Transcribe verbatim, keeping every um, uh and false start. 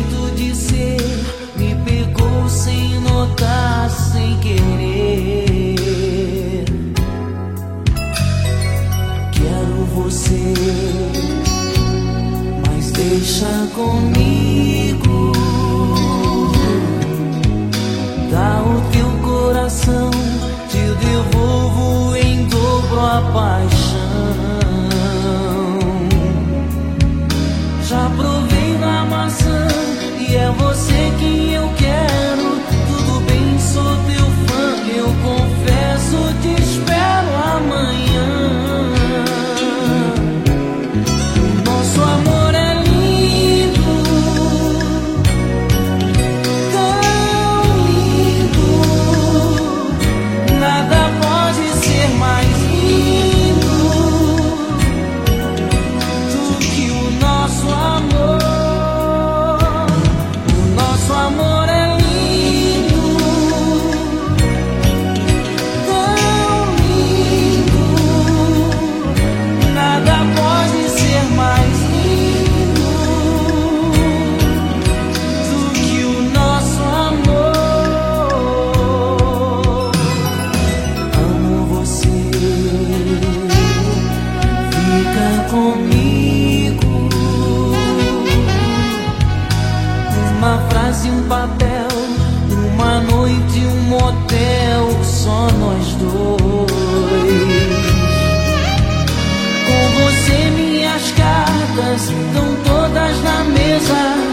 jeito de ser me pegou sem notar, sem querer. Quero você, mas deixa comigo. Dá o teu coração, te devolvo em dobro a paixão. Já provei da maçã e é você que eu quero. Tudo bem, sou teu fã, eu confesso, te espero amanhã. O nosso amor é lindo, tão lindo. Nada pode ser mais lindo do que o nosso amor. O nosso amor é lindo, tão lindo. Nada pode ser mais lindo do que o nosso amor. Amo você, fica comigo. Uma frase, um papel, uma noite, um motel, só nós dois. Com você minhas cartas estão todas na mesa.